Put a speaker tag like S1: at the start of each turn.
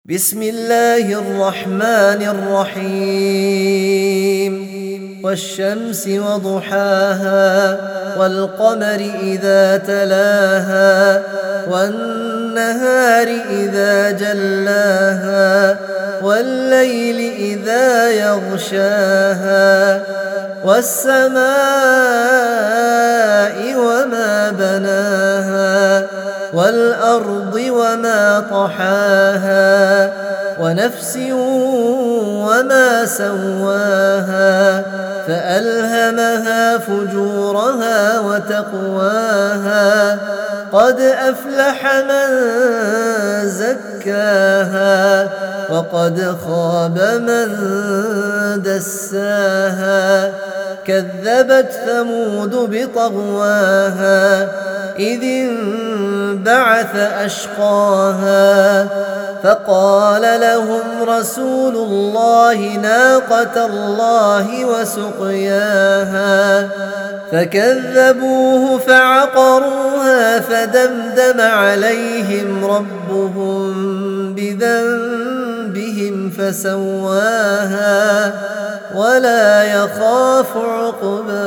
S1: بسم الله الرحمن الرحيم والشمس وضحاها والقمر إذا تلاها والنهار إذا جلاها والليل إذا يغشاها والسماء وما بناها والأرض وما طحاها ونفس وما سواها فألهمها فجورها وتقواها قد أفلح من زكاها وقد خاب من دساها كذبت ثمود بطغواها إذ انبعث أشقاها فقال لهم رسول الله ناقة الله وسقياها فكذبوه فعقروها فدمدم عليهم ربهم بذنبهم فسواها ولا يخاف عقباها.